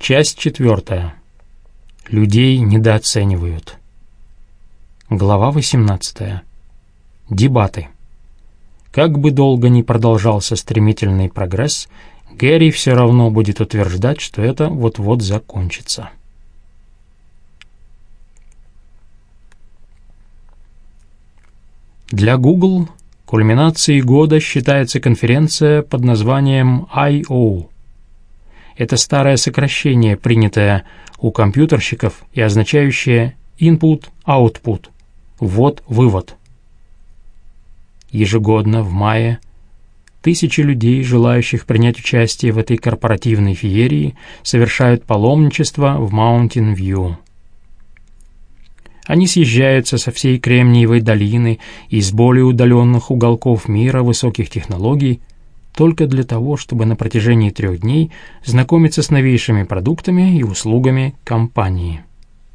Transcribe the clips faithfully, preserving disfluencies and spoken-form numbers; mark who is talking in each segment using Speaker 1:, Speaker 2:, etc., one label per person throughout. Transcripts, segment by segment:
Speaker 1: Часть четвертая. Людей недооценивают. Глава восемнадцатая. Дебаты. Как бы долго ни продолжался стремительный прогресс, Гэри все равно будет утверждать, что это вот-вот закончится. Для Google кульминацией года считается конференция под названием ай о. Это старое сокращение, принятое у компьютерщиков и означающее «input-output» — «ввод-вывод». Ежегодно в мае тысячи людей, желающих принять участие в этой корпоративной феерии, совершают паломничество в Mountain View. Они съезжаются со всей Кремниевой долины и из более удаленных уголков мира высоких технологий только для того, чтобы на протяжении трех дней знакомиться с новейшими продуктами и услугами компании.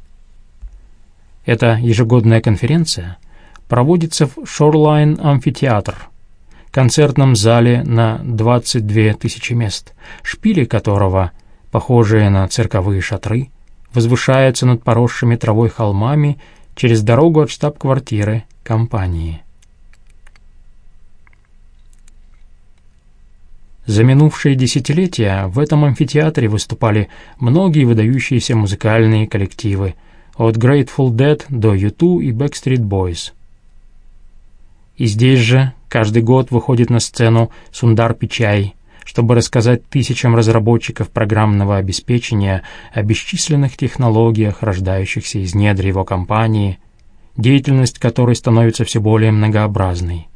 Speaker 1: Эта ежегодная конференция проводится в Shoreline Amphitheatre, концертном зале на двадцать две тысячи мест, шпили которого, похожие на цирковые шатры, возвышаются над поросшими травой холмами через дорогу от штаб-квартиры компании. За минувшие десятилетия в этом амфитеатре выступали многие выдающиеся музыкальные коллективы, от Grateful Dead до ю ту и Backstreet Boys. И здесь же каждый год выходит на сцену Сундар Пичай, чтобы рассказать тысячам разработчиков программного обеспечения о бесчисленных технологиях, рождающихся из недр его компании, деятельность которой становится все более многообразной.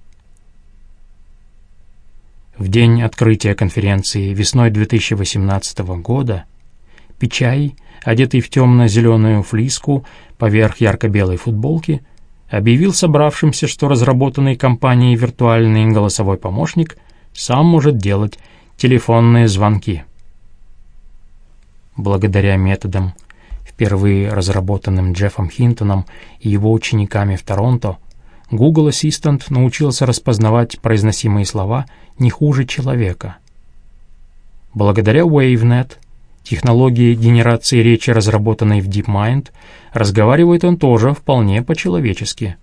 Speaker 1: В день открытия конференции весной две тысячи восемнадцатого года Пичай, одетый в темно-зеленую флиску поверх ярко-белой футболки, объявил собравшимся, что разработанный компанией виртуальный голосовой помощник сам может делать телефонные звонки. Благодаря методам, впервые разработанным Джеффом Хинтоном и его учениками в Торонто, Google Assistant научился распознавать произносимые слова не хуже человека. Благодаря WaveNet, технологии генерации речи, разработанной в DeepMind, разговаривает он тоже вполне по-человечески.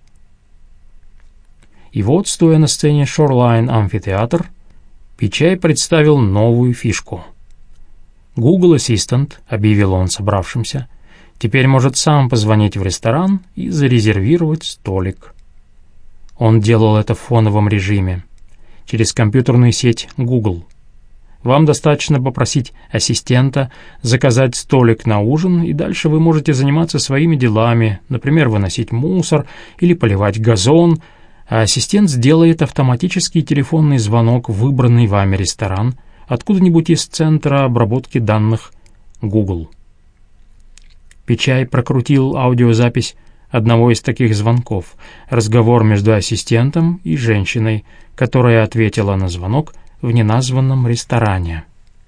Speaker 1: И вот, стоя на сцене Shoreline Amphitheatre, Пичай представил новую фишку. Google Assistant, объявил он собравшимся, теперь может сам позвонить в ресторан и зарезервировать столик. Он делал это в фоновом режиме, через компьютерную сеть Google. Вам достаточно попросить ассистента заказать столик на ужин, и дальше вы можете заниматься своими делами, например, выносить мусор или поливать газон, а ассистент сделает автоматический телефонный звонок в выбранный вами ресторан откуда-нибудь из центра обработки данных Google. Пичай прокрутил аудиозапись одного из таких звонков, разговор между ассистентом и женщиной, которая ответила на звонок в неназванном ресторане.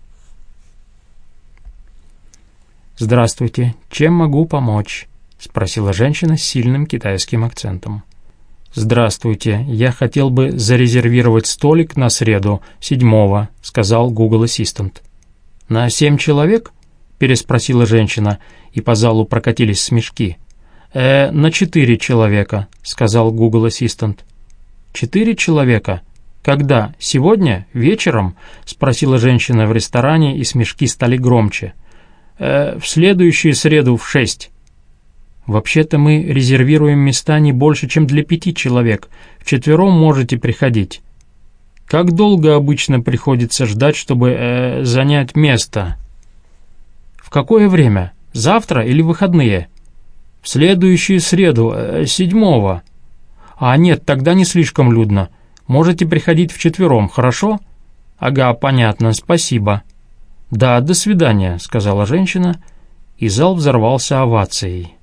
Speaker 1: «Здравствуйте, чем могу помочь?» — спросила женщина с сильным китайским акцентом. «Здравствуйте, я хотел бы зарезервировать столик на среду, седьмого», — сказал Google Assistant. «На семь человек?» — переспросила женщина, и по залу прокатились смешки. «Э, на четыре человека», — сказал Google Assistant. «Четыре человека? Когда? Сегодня? Вечером?» — спросила женщина в ресторане, и смешки стали громче. «Э, в следующую среду в шесть». «Вообще-то мы резервируем места не больше, чем для пяти человек. Вчетвером можете приходить». «Как долго обычно приходится ждать, чтобы э, занять место?» «В какое время? Завтра или выходные?» «В следующую среду, э, седьмого». «А нет, тогда не слишком людно. Можете приходить вчетвером, хорошо?» «Ага, понятно, спасибо». «Да, до свидания», — сказала женщина, и зал взорвался овацией.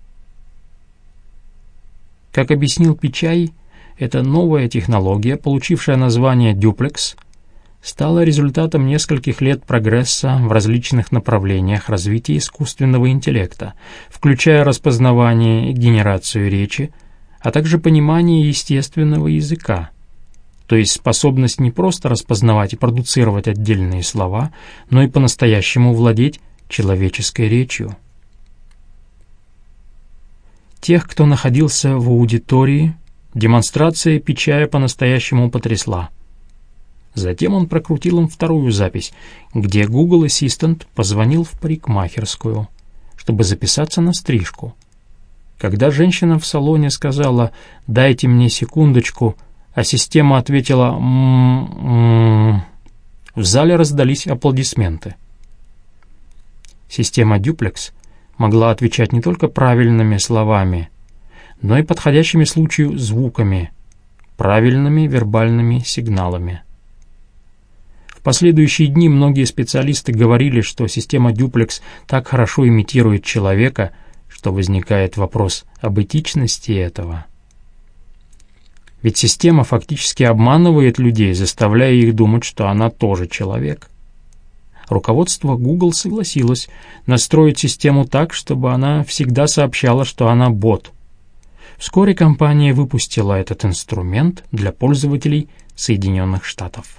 Speaker 1: Как объяснил Пичай, эта новая технология, получившая название Duplex, стала результатом нескольких лет прогресса в различных направлениях развития искусственного интеллекта, включая распознавание и генерацию речи, а также понимание естественного языка, то есть способность не просто распознавать и продуцировать отдельные слова, но и по-настоящему владеть человеческой речью. Тех, кто находился в аудитории, демонстрация Пичая по-настоящему потрясла. Затем он прокрутил им вторую запись, где Google Assistant позвонил в парикмахерскую, чтобы записаться на стрижку. Когда женщина в салоне сказала «дайте мне секундочку», а система ответила «м-м-м», в зале раздались аплодисменты. Система Duplex могла отвечать не только правильными словами, но и подходящими случаю звуками, правильными вербальными сигналами. В последующие дни многие специалисты говорили, что система Duplex так хорошо имитирует человека, что возникает вопрос об этичности этого. Ведь система фактически обманывает людей, заставляя их думать, что она тоже человек. Руководство Google согласилось настроить систему так, чтобы она всегда сообщала, что она бот. Вскоре компания выпустила этот инструмент для пользователей Соединенных Штатов.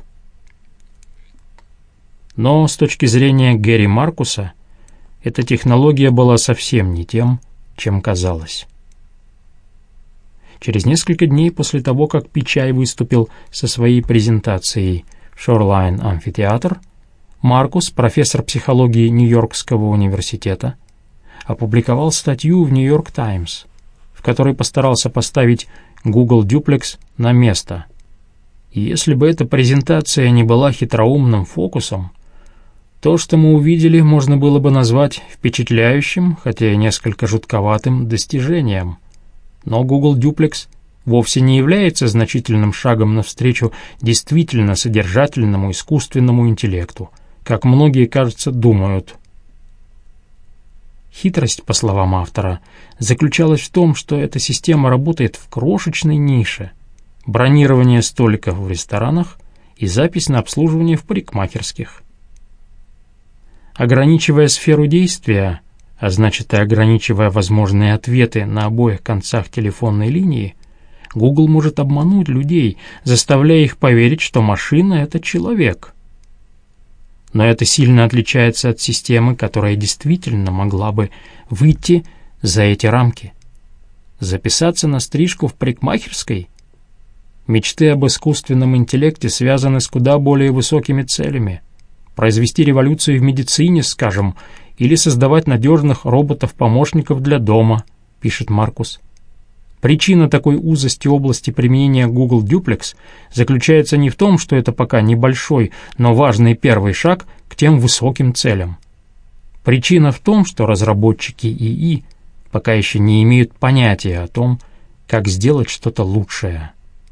Speaker 1: Но с точки зрения Гэри Маркуса, эта технология была совсем не тем, чем казалась. Через несколько дней после того, как Пичай выступил со своей презентацией в Shoreline Amphitheater, Маркус, профессор психологии Нью-Йоркского университета, опубликовал статью в New York Times, в которой постарался поставить Google Duplex на место. И если бы эта презентация не была хитроумным фокусом, то, что мы увидели, можно было бы назвать впечатляющим, хотя и несколько жутковатым достижением. Но Google Duplex вовсе не является значительным шагом навстречу действительно содержательному искусственному интеллекту, как многие, кажется, думают. Хитрость, по словам автора, заключалась в том, что эта система работает в крошечной нише: бронирование столиков в ресторанах и запись на обслуживание в парикмахерских. Ограничивая сферу действия, а значит и ограничивая возможные ответы на обоих концах телефонной линии, Google может обмануть людей, заставляя их поверить, что машина — это человек. Но это сильно отличается от системы, которая действительно могла бы выйти за эти рамки. Записаться на стрижку в парикмахерской? Мечты об искусственном интеллекте связаны с куда более высокими целями. Произвести революцию в медицине, скажем, или создавать надежных роботов-помощников для дома, пишет Маркус. Причина такой узости области применения Google Duplex заключается не в том, что это пока небольшой, но важный первый шаг к тем высоким целям. Причина в том, что разработчики ИИ пока еще не имеют понятия о том, как сделать что-то лучшее.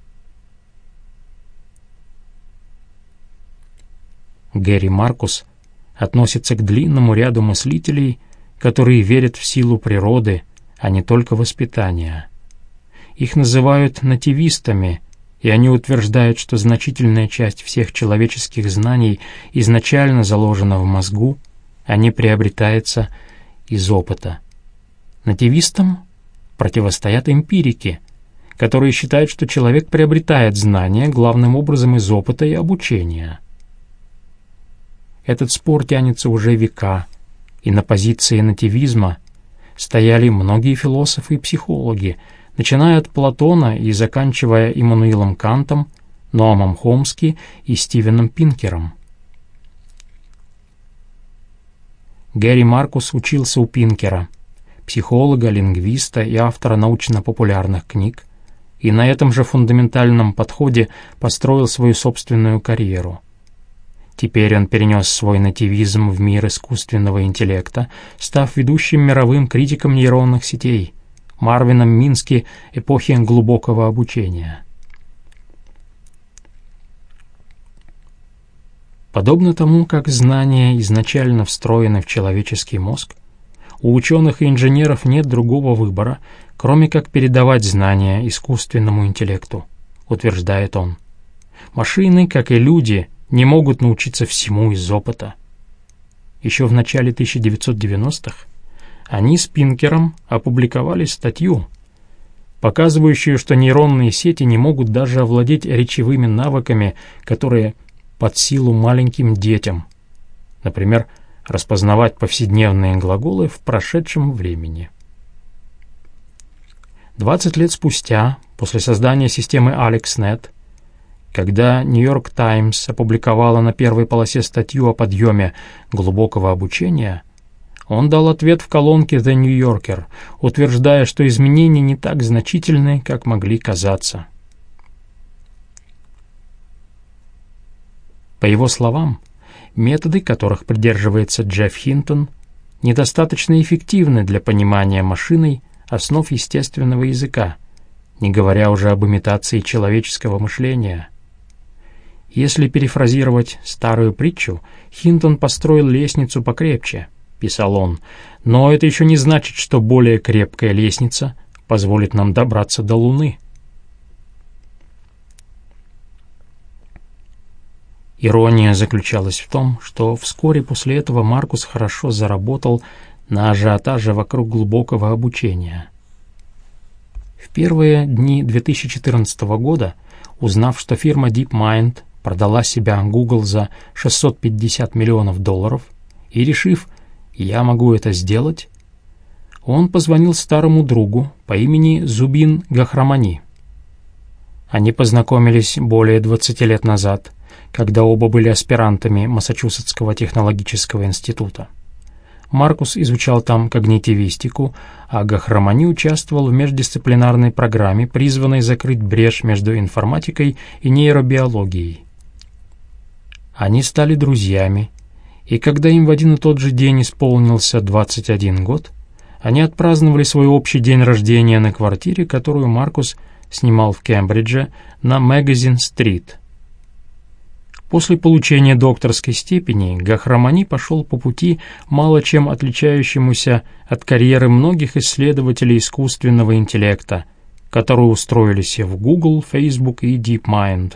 Speaker 1: Гэри Маркус относится к длинному ряду мыслителей, которые верят в силу природы, а не только воспитания. Их называют нативистами, и они утверждают, что значительная часть всех человеческих знаний изначально заложена в мозгу, а не приобретается из опыта. Нативистам противостоят эмпирики, которые считают, что человек приобретает знания главным образом из опыта и обучения. Этот спор тянется уже века, и на позиции нативизма стояли многие философы и психологи, начиная от Платона и заканчивая Иммануилом Кантом, Ноамом Хомски и Стивеном Пинкером. Гэри Маркус учился у Пинкера, психолога, лингвиста и автора научно-популярных книг, и на этом же фундаментальном подходе построил свою собственную карьеру. Теперь он перенес свой нативизм в мир искусственного интеллекта, став ведущим мировым критиком нейронных сетей, Марвином Мински эпохи глубокого обучения. Подобно тому, как знания изначально встроены в человеческий мозг, у ученых и инженеров нет другого выбора, кроме как передавать знания искусственному интеллекту, утверждает он. Машины, как и люди, не могут научиться всему из опыта. Еще в начале тысяча девятьсот девяностых они с Пинкером опубликовали статью, показывающую, что нейронные сети не могут даже овладеть речевыми навыками, которые под силу маленьким детям. Например, распознавать повседневные глаголы в прошедшем времени. двадцать лет спустя, после создания системы AlexNet, когда «Нью-Йорк Таймс» опубликовала на первой полосе статью о подъеме глубокого обучения, он дал ответ в колонке «The New Yorker», утверждая, что изменения не так значительны, как могли казаться. По его словам, методы, которых придерживается Джефф Хинтон, недостаточно эффективны для понимания машиной основ естественного языка, не говоря уже об имитации человеческого мышления. Если перефразировать старую притчу, Хинтон построил лестницу покрепче, писал он, но это еще не значит, что более крепкая лестница позволит нам добраться до Луны. Ирония заключалась в том, что вскоре после этого Маркус хорошо заработал на ажиотаже вокруг глубокого обучения. В первые дни две тысячи четырнадцатого года, узнав, что фирма DeepMind продала себя Google за шестьсот пятьдесят миллионов долларов, и решив, я могу это сделать, он позвонил старому другу по имени Зубин Гахрамани. Они познакомились более двадцати лет назад, когда оба были аспирантами Массачусетского технологического института. Маркус изучал там когнитивистику, а Гахрамани участвовал в междисциплинарной программе, призванной закрыть брешь между информатикой и нейробиологией. Они стали друзьями, и когда им в один и тот же день исполнился двадцать один год, они отпраздновали свой общий день рождения на квартире, которую Маркус снимал в Кембридже на Магазин-стрит. После получения докторской степени Гахрамани пошел по пути, мало чем отличающемуся от карьеры многих исследователей искусственного интеллекта, которые устроились в Google, Facebook и DeepMind.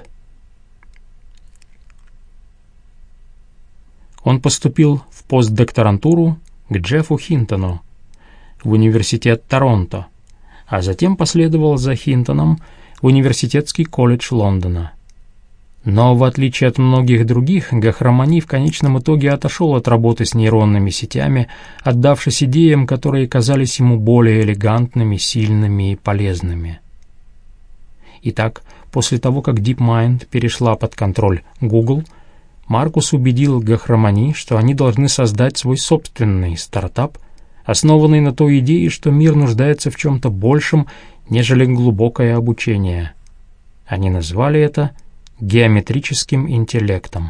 Speaker 1: Он поступил в постдокторантуру к Джеффу Хинтону в университет Торонто, а затем последовал за Хинтоном в Университетский колледж Лондона. Но, в отличие от многих других, Гахрамани в конечном итоге отошел от работы с нейронными сетями, отдавшись идеям, которые казались ему более элегантными, сильными и полезными. Итак, после того, как DeepMind перешла под контроль Google, Маркус убедил Гахрамани, что они должны создать свой собственный стартап, основанный на той идее, что мир нуждается в чем-то большем, нежели глубокое обучение. Они назвали это геометрическим интеллектом.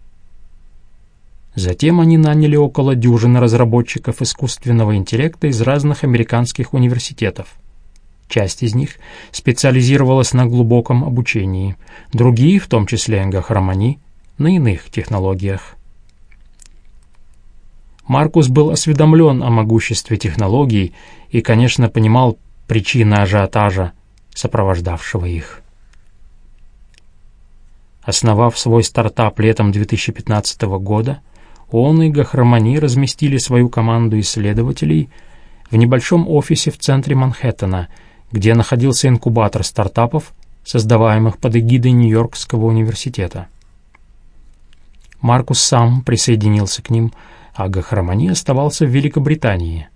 Speaker 1: Затем они наняли около дюжины разработчиков искусственного интеллекта из разных американских университетов. Часть из них специализировалась на глубоком обучении, другие, в том числе Гахрамани, на иных технологиях. Маркус был осведомлен о могуществе технологий и, конечно, понимал причины ажиотажа, сопровождавшего их. Основав свой стартап летом две тысячи пятнадцатого года, он и Гахрамани разместили свою команду исследователей в небольшом офисе в центре Манхэттена, где находился инкубатор стартапов, создаваемых под эгидой Нью-Йоркского университета. Маркус сам присоединился к ним, а Гахрамани оставался в Великобритании.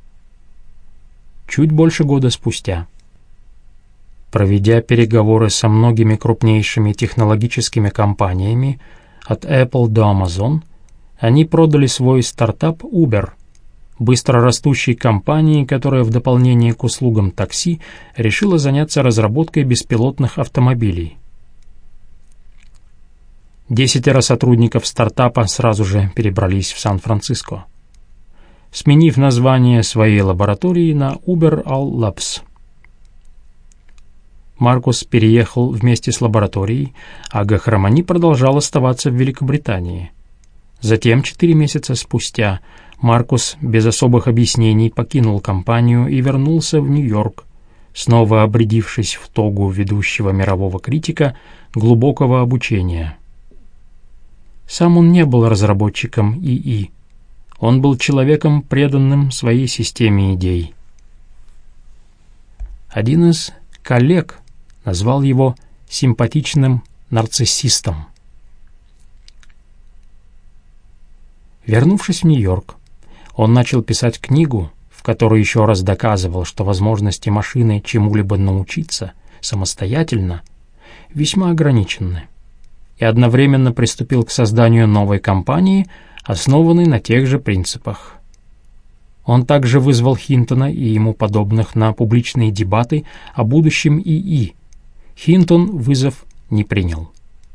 Speaker 1: Чуть больше года спустя, проведя переговоры со многими крупнейшими технологическими компаниями, от Apple до Amazon, они продали свой стартап Uber, быстро растущей компании, которая в дополнение к услугам такси решила заняться разработкой беспилотных автомобилей. Десятеро сотрудников стартапа сразу же перебрались в Сан-Франциско, сменив название своей лаборатории на Uber All Labs. Маркус переехал вместе с лабораторией, а Гахрамани продолжал оставаться в Великобритании. Затем, четыре месяца спустя, Маркус без особых объяснений покинул компанию и вернулся в Нью-Йорк, снова обрядившись в тогу ведущего мирового критика глубокого обучения. Сам он не был разработчиком ИИ. Он был человеком, преданным своей системе идей. Один из коллег назвал его симпатичным нарциссистом. Вернувшись в Нью-Йорк, он начал писать книгу, в которой еще раз доказывал, что возможности машины чему-либо научиться самостоятельно весьма ограничены, и одновременно приступил к созданию новой компании, основанной на тех же принципах. Он также вызвал Хинтона и ему подобных на публичные дебаты о будущем ИИ. Хинтон вызов не принял.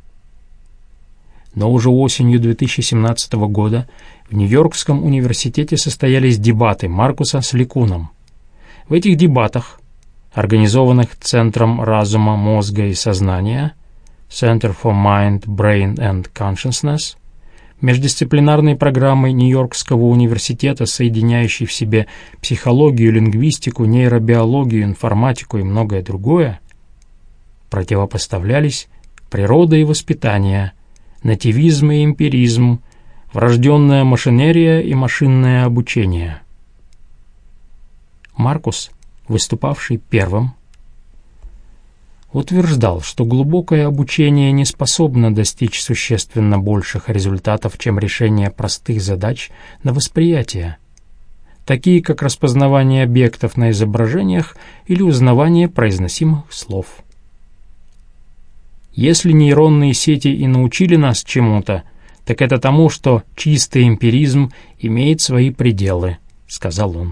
Speaker 1: Но уже осенью две тысячи семнадцатого года в Нью-Йоркском университете состоялись дебаты Маркуса с Ликуном. В этих дебатах, организованных Центром разума, мозга и сознания Center for Mind, Brain and Consciousness, междисциплинарной программой Нью-Йоркского университета, соединяющей в себе психологию, лингвистику, нейробиологию, информатику и многое другое, противопоставлялись природа и воспитание, нативизм и эмпиризм, врожденная машинерия и машинное обучение. Маркус, выступавший первым, утверждал, что глубокое обучение не способно достичь существенно больших результатов, чем решение простых задач на восприятие, такие как распознавание объектов на изображениях или узнавание произносимых слов. Если нейронные сети и научили нас чему-то, так это тому, что чистый эмпиризм имеет свои пределы, сказал он.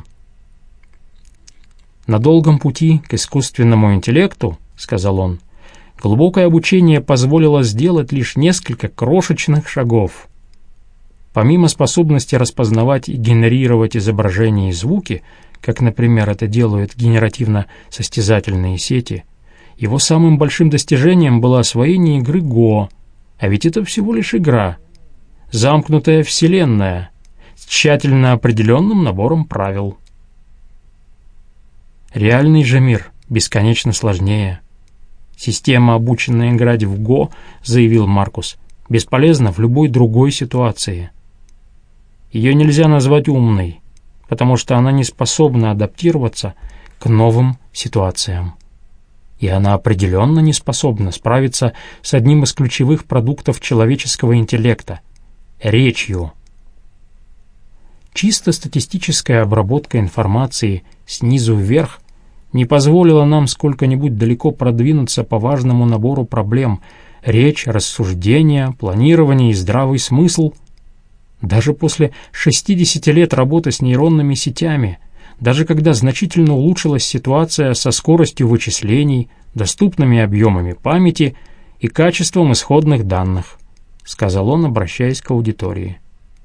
Speaker 1: На долгом пути к искусственному интеллекту, сказал он, глубокое обучение позволило сделать лишь несколько крошечных шагов. Помимо способности распознавать и генерировать изображения и звуки, как, например, это делают генеративно-состязательные сети, его самым большим достижением было освоение игры Го, а ведь это всего лишь игра, замкнутая вселенная, с тщательно определенным набором правил. Реальный же мир бесконечно сложнее. Система, обученная играть в Го, заявил Маркус, бесполезна в любой другой ситуации. Ее нельзя назвать умной, потому что она не способна адаптироваться к новым ситуациям. И она определенно не способна справиться с одним из ключевых продуктов человеческого интеллекта — речью. Чисто статистическая обработка информации снизу вверх не позволила нам сколько-нибудь далеко продвинуться по важному набору проблем — речь, рассуждение, планирование и здравый смысл. Даже после шестидесяти лет работы с нейронными сетями, даже когда значительно улучшилась ситуация со скоростью вычислений, доступными объемами памяти и качеством исходных данных, сказал он, обращаясь к аудитории.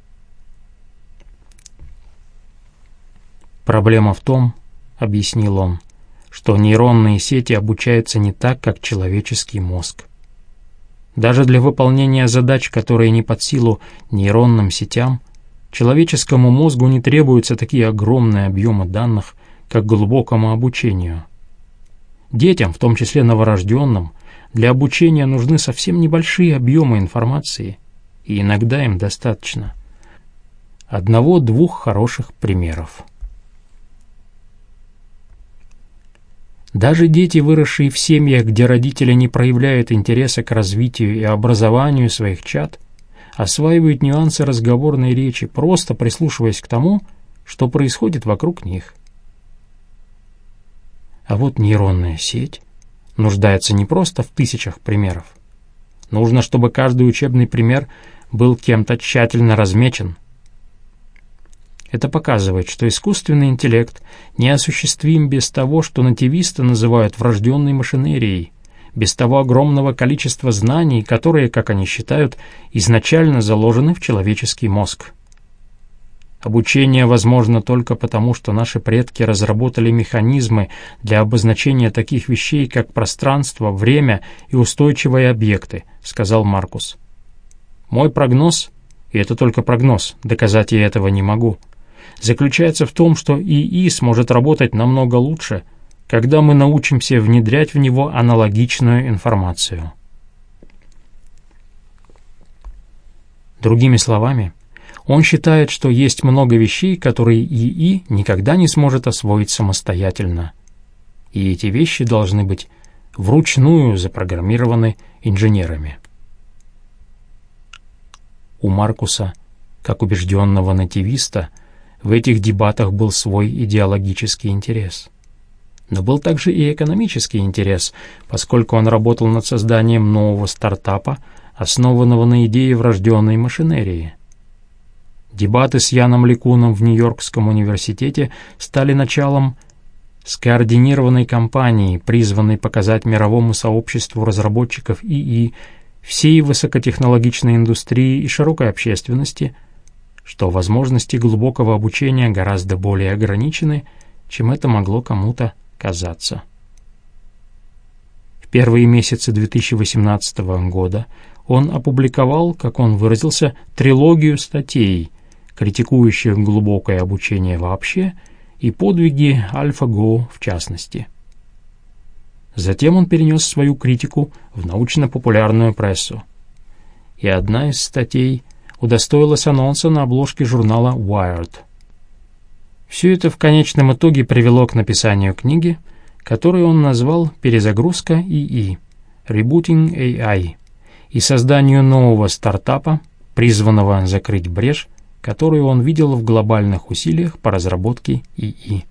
Speaker 1: Проблема в том, объяснил он, что нейронные сети обучаются не так, как человеческий мозг. Даже для выполнения задач, которые не под силу нейронным сетям, человеческому мозгу не требуются такие огромные объемы данных, как глубокому обучению. Детям, в том числе новорожденным, для обучения нужны совсем небольшие объемы информации, и иногда им достаточно одного-двух хороших примеров. Даже дети, выросшие в семьях, где родители не проявляют интереса к развитию и образованию своих чад, осваивают нюансы разговорной речи, просто прислушиваясь к тому, что происходит вокруг них. А вот нейронная сеть нуждается не просто в тысячах примеров. Нужно, чтобы каждый учебный пример был кем-то тщательно размечен. Это показывает, что искусственный интеллект неосуществим без того, что нативисты называют врожденной машинерией, без того огромного количества знаний, которые, как они считают, изначально заложены в человеческий мозг. Обучение возможно только потому, что наши предки разработали механизмы для обозначения таких вещей, как пространство, время и устойчивые объекты, сказал Маркус. Мой прогноз, и это только прогноз, доказать я этого не могу, заключается в том, что ИИ сможет работать намного лучше, когда мы научимся внедрять в него аналогичную информацию. Другими словами, он считает, что есть много вещей, которые ИИ никогда не сможет освоить самостоятельно. И эти вещи должны быть вручную запрограммированы инженерами. У Маркуса Как убежденного нативиста, в этих дебатах был свой идеологический интерес. Но был также и экономический интерес, поскольку он работал над созданием нового стартапа, основанного на идее врожденной машинерии. Дебаты с Яном Ликуном в Нью-Йоркском университете стали началом скоординированной кампании, призванной показать мировому сообществу разработчиков ИИ, всей высокотехнологичной индустрии и широкой общественности, что возможности глубокого обучения гораздо более ограничены, чем это могло кому-то казаться. В первые месяцы две тысячи восемнадцатого года он опубликовал, как он выразился, трилогию статей, критикующих глубокое обучение вообще и подвиги AlphaGo в частности. Затем он перенес свою критику в научно-популярную прессу, и одна из статей удостоилась анонса на обложке журнала Wired. Все это в конечном итоге привело к написанию книги, которую он назвал «Перезагрузка ИИ» (Rebooting эй ай) и созданию нового стартапа, призванного закрыть брешь, которую он видел в глобальных усилиях по разработке ИИ.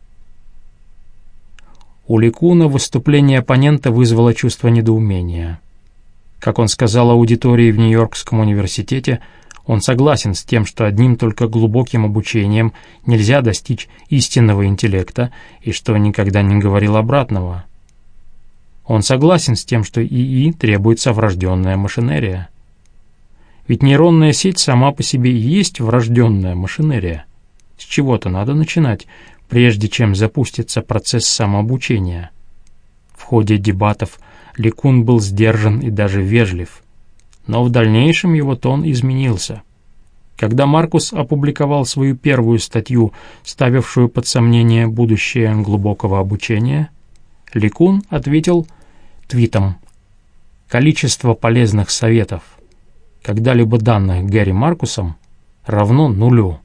Speaker 1: У Ликуна выступление оппонента вызвало чувство недоумения. Как он сказал аудитории в Нью-Йоркском университете, он согласен с тем, что одним только глубоким обучением нельзя достичь истинного интеллекта, и что никогда не говорил обратного. Он согласен с тем, что ИИ требуется врожденная машинерия. Ведь нейронная сеть сама по себе и есть врожденная машинерия. С чего-то надо начинать, прежде чем запустится процесс самообучения. В ходе дебатов Ликун был сдержан и даже вежлив, но в дальнейшем его тон изменился. Когда Маркус опубликовал свою первую статью, ставившую под сомнение будущее глубокого обучения, Ликун ответил твитом: «Количество полезных советов, когда-либо данных Гэри Маркусом, равно нулю».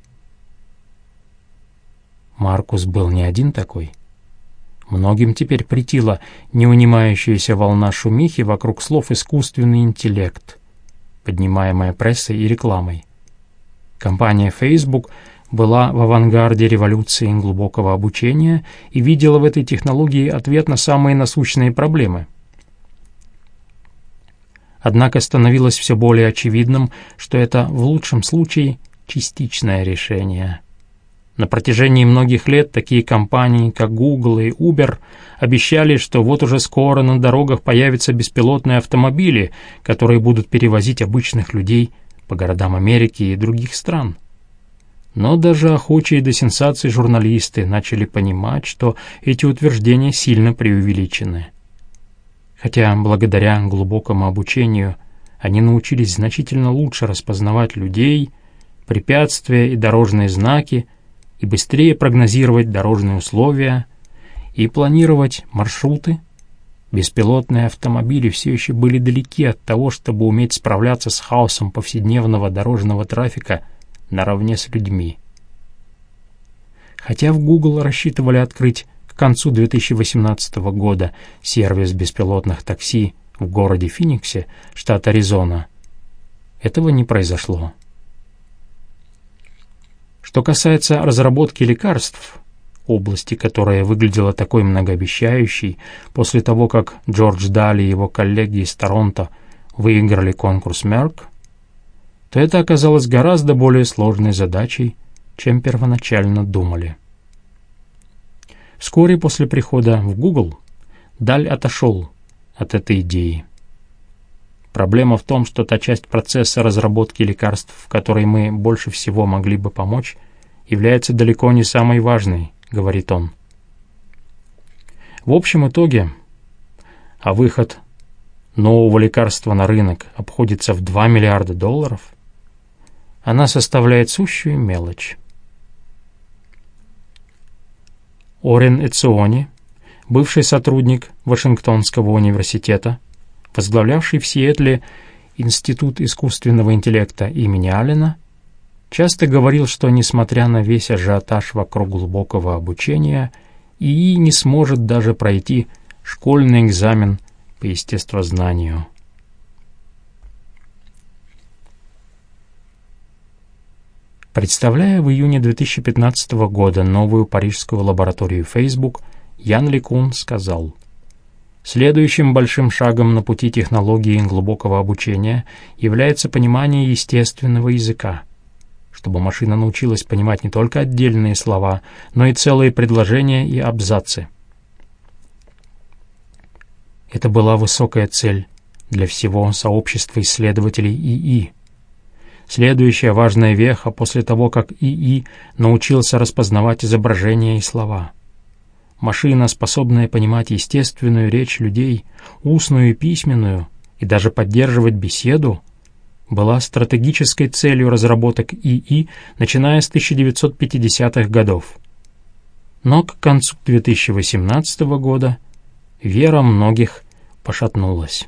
Speaker 1: Маркус был не один такой. Многим теперь претила неунимающаяся волна шумихи вокруг слов «искусственный интеллект», поднимаемая прессой и рекламой. Компания Facebook была в авангарде революции глубокого обучения и видела в этой технологии ответ на самые насущные проблемы. Однако становилось все более очевидным, что это в лучшем случае частичное решение. На протяжении многих лет такие компании, как Google и Uber, обещали, что вот уже скоро на дорогах появятся беспилотные автомобили, которые будут перевозить обычных людей по городам Америки и других стран. Но даже охочие до сенсаций журналисты начали понимать, что эти утверждения сильно преувеличены. Хотя благодаря глубокому обучению они научились значительно лучше распознавать людей, препятствия и дорожные знаки, и быстрее прогнозировать дорожные условия и планировать маршруты, беспилотные автомобили все еще были далеки от того, чтобы уметь справляться с хаосом повседневного дорожного трафика наравне с людьми. Хотя в Google рассчитывали открыть к концу две тысячи восемнадцатого года сервис беспилотных такси в городе Финиксе, штат Аризона, этого не произошло. Что касается разработки лекарств, области, которая выглядела такой многообещающей после того, как Джордж Далли и его коллеги из Торонто выиграли конкурс Merck, то это оказалось гораздо более сложной задачей, чем первоначально думали. Вскоре после прихода в Google Даль отошел от этой идеи. Проблема в том, что та часть процесса разработки лекарств, в которой мы больше всего могли бы помочь, является далеко не самой важной, говорит он. В общем итоге, а выход нового лекарства на рынок обходится в два миллиарда долларов, она составляет сущую мелочь. Орен Эциони, бывший сотрудник Вашингтонского университета, возглавлявший в Сиэтле Институт искусственного интеллекта имени Аллена, часто говорил, что, несмотря на весь ажиотаж вокруг глубокого обучения, ИИ не сможет даже пройти школьный экзамен по естествознанию. Представляя в июне две тысячи пятнадцатого года новую парижскую лабораторию Facebook, Ян LeCun сказал: «Следующим большим шагом на пути технологии глубокого обучения является понимание естественного языка, чтобы машина научилась понимать не только отдельные слова, но и целые предложения и абзацы». Это была высокая цель для всего сообщества исследователей ИИ. Следующая важная веха после того, как ИИ научился распознавать изображения и слова. Машина, способная понимать естественную речь людей, устную и письменную, и даже поддерживать беседу, была стратегической целью разработок ИИ, начиная с тысяча девятьсот пятидесятых годов. Но к концу две тысячи восемнадцатого года вера многих пошатнулась.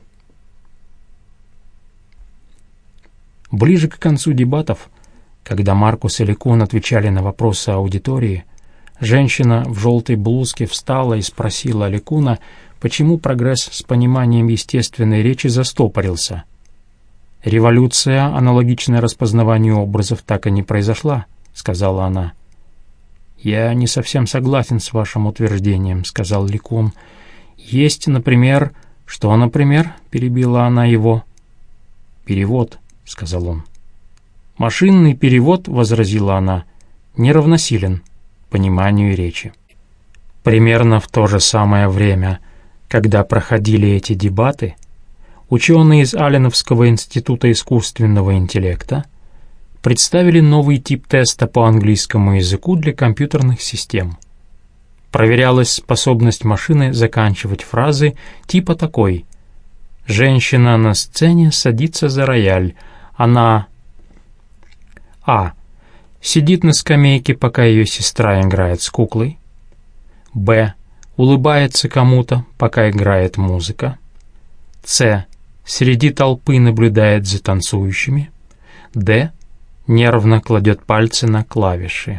Speaker 1: Ближе к концу дебатов, когда Маркус и LeCun отвечали на вопросы аудитории, женщина в желтой блузке встала и спросила LeCun, почему прогресс с пониманием естественной речи застопорился. «Революция, аналогичная распознаванию образов, так и не произошла», — сказала она. «Я не совсем согласен с вашим утверждением», — сказал LeCun. «Есть, например...» «Что, например?» — перебила она его. «Перевод», — сказал он. «Машинный перевод», — возразила она, — «не равносилен пониманию речи». Примерно в то же самое время, когда проходили эти дебаты, ученые из Алленовского института искусственного интеллекта представили новый тип теста по английскому языку для компьютерных систем. Проверялась способность машины заканчивать фразы типа такой: «Женщина на сцене садится за рояль. Она А. Сидит на скамейке, пока ее сестра играет с куклой. Б. Улыбается кому-то, пока играет музыка. С. Среди толпы наблюдает за танцующими. Д. Нервно кладет пальцы на клавиши».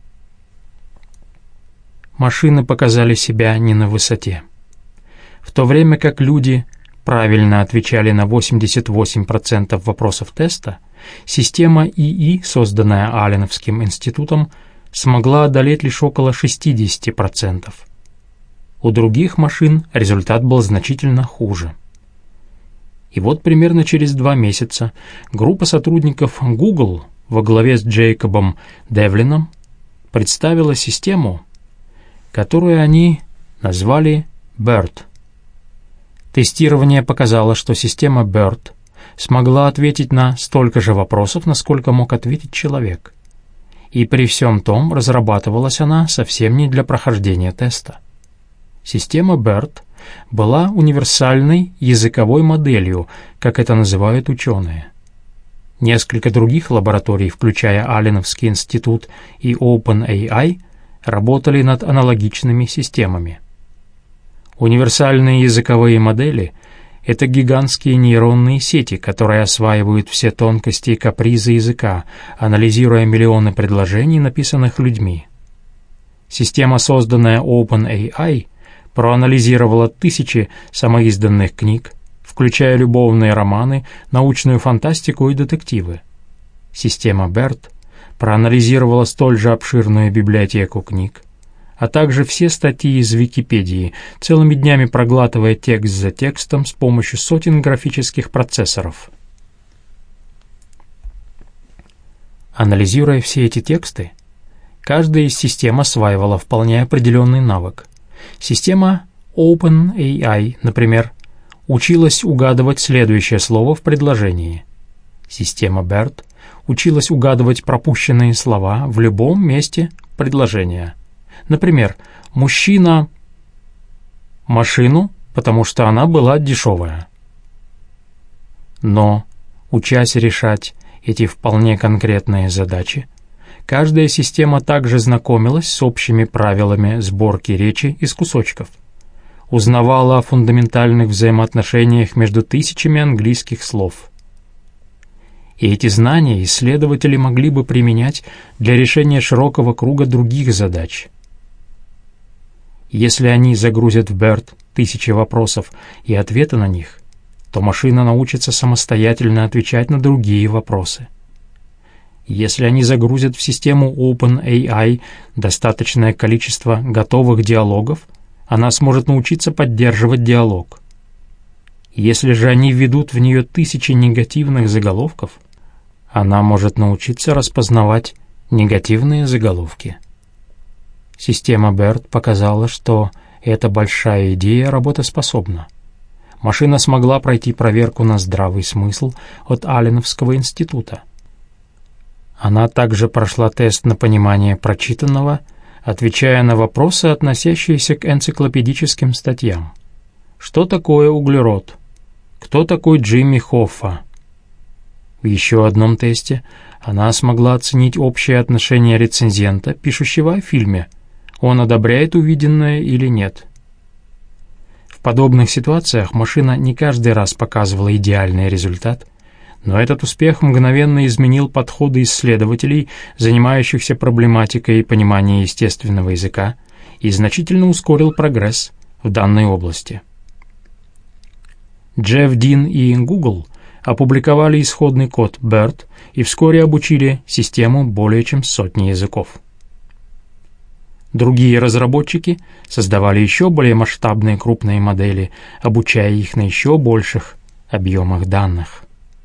Speaker 1: Машины показали себя не на высоте. В то время как люди правильно отвечали на восемьдесят восемь процентов вопросов теста, система ИИ, созданная Алленовским институтом, смогла одолеть лишь около шестьдесят процентов. У других машин результат был значительно хуже. И вот примерно через два месяца группа сотрудников Google во главе с Джейкобом Девлином представила систему, которую они назвали BERT. Тестирование показало, что система BERT смогла ответить на столько же вопросов, насколько мог ответить человек. И при всем том разрабатывалась она совсем не для прохождения теста. Система BERT была универсальной языковой моделью, как это называют ученые. Несколько других лабораторий, включая Алленовский институт и OpenAI, работали над аналогичными системами. Универсальные языковые модели — это гигантские нейронные сети, которые осваивают все тонкости и капризы языка, анализируя миллионы предложений, написанных людьми. Система, созданная OpenAI, проанализировала тысячи самоизданных книг, включая любовные романы, научную фантастику и детективы. Система BERT проанализировала столь же обширную библиотеку книг, а также все статьи из Википедии, целыми днями проглатывая текст за текстом с помощью сотен графических процессоров. Анализируя все эти тексты, каждая из систем осваивала вполне определенный навык. Система OpenAI, например, училась угадывать следующее слово в предложении. Система BERT училась угадывать пропущенные слова в любом месте предложения. Например, «мужчина» — машину, потому что она была дешевая. Но, учась решать эти вполне конкретные задачи, каждая система также знакомилась с общими правилами сборки речи из кусочков, узнавала о фундаментальных взаимоотношениях между тысячами английских слов. И эти знания исследователи могли бы применять для решения широкого круга других задач. Если они загрузят в BERT тысячи вопросов и ответы на них, то машина научится самостоятельно отвечать на другие вопросы. Если они загрузят в систему OpenAI достаточное количество готовых диалогов, она сможет научиться поддерживать диалог. Если же они введут в нее тысячи негативных заголовков, она может научиться распознавать негативные заголовки. Система берт показала, что эта большая идея работоспособна. Машина смогла пройти проверку на здравый смысл от Алленовского института. Она также прошла тест на понимание прочитанного, отвечая на вопросы, относящиеся к энциклопедическим статьям. Что такое углерод? Кто такой Джимми Хоффа? В еще одном тесте она смогла оценить общее отношение рецензента, пишущего о фильме. Он одобряет увиденное или нет. В подобных ситуациях машина не каждый раз показывала идеальный результат, но этот успех мгновенно изменил подходы исследователей, занимающихся проблематикой понимания естественного языка, и значительно ускорил прогресс в данной области. Джефф Дин и Google опубликовали исходный код берт и вскоре обучили систему более чем сотни языков. Другие разработчики создавали еще более масштабные крупные модели, обучая их на еще больших объемах данных.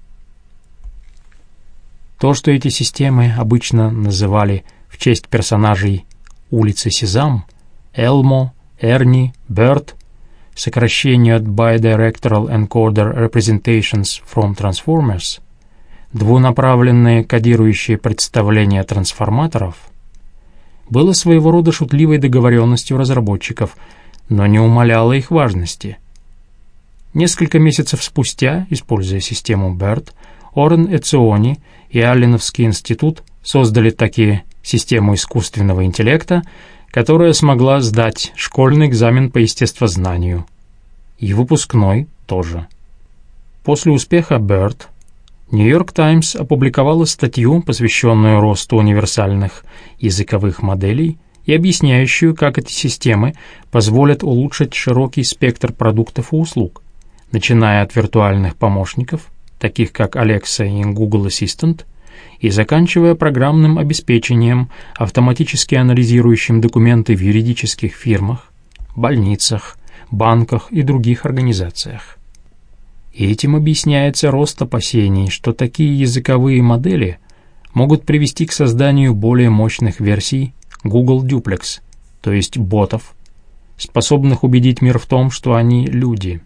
Speaker 1: То, что эти системы обычно называли в честь персонажей улицы Сезам, Элмо, Эрни, Берт, сокращение от Bidirectional Encoder Representations from Transformers, двунаправленные кодирующие представления трансформаторов, было своего рода шутливой договоренностью разработчиков, но не умаляло их важности. Несколько месяцев спустя, используя систему берт, Орен Эциони и Алленовский институт создали такие систему искусственного интеллекта, которая смогла сдать школьный экзамен по естествознанию. И выпускной тоже. После успеха берт, Нью-Йорк Таймс опубликовала статью, посвященную росту универсальных языковых моделей и объясняющую, как эти системы позволят улучшить широкий спектр продуктов и услуг, начиная от виртуальных помощников, таких как Alexa и Google Assistant, и заканчивая программным обеспечением, автоматически анализирующим документы в юридических фирмах, больницах, банках и других организациях. И этим объясняется рост опасений, что такие языковые модели могут привести к созданию более мощных версий Google Duplex, то есть ботов, способных убедить мир в том, что они люди.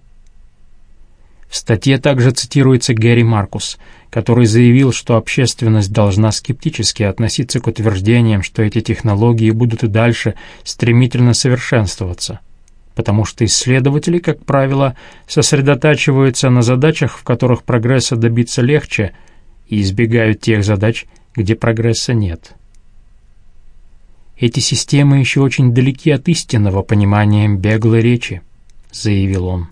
Speaker 1: В статье также цитируется Гэри Маркус, который заявил, что общественность должна скептически относиться к утверждениям, что эти технологии будут и дальше стремительно совершенствоваться, потому что исследователи, как правило, сосредотачиваются на задачах, в которых прогресса добиться легче, и избегают тех задач, где прогресса нет. «Эти системы еще очень далеки от истинного понимания беглой речи», — заявил он.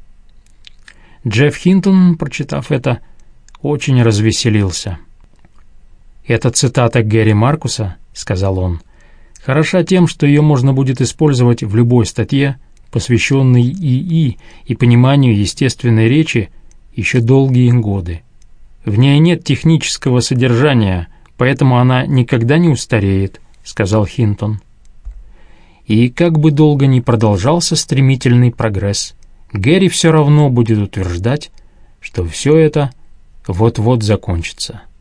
Speaker 1: Джефф Хинтон, прочитав это, очень развеселился. «Эта цитата Гэри Маркуса, — сказал он, — хороша тем, что ее можно будет использовать в любой статье, посвященной ИИ и пониманию естественной речи, еще долгие годы. В ней нет технического содержания, поэтому она никогда не устареет, — сказал Хинтон. И как бы долго ни продолжался стремительный прогресс, Гэри все равно будет утверждать, что все это вот-вот закончится.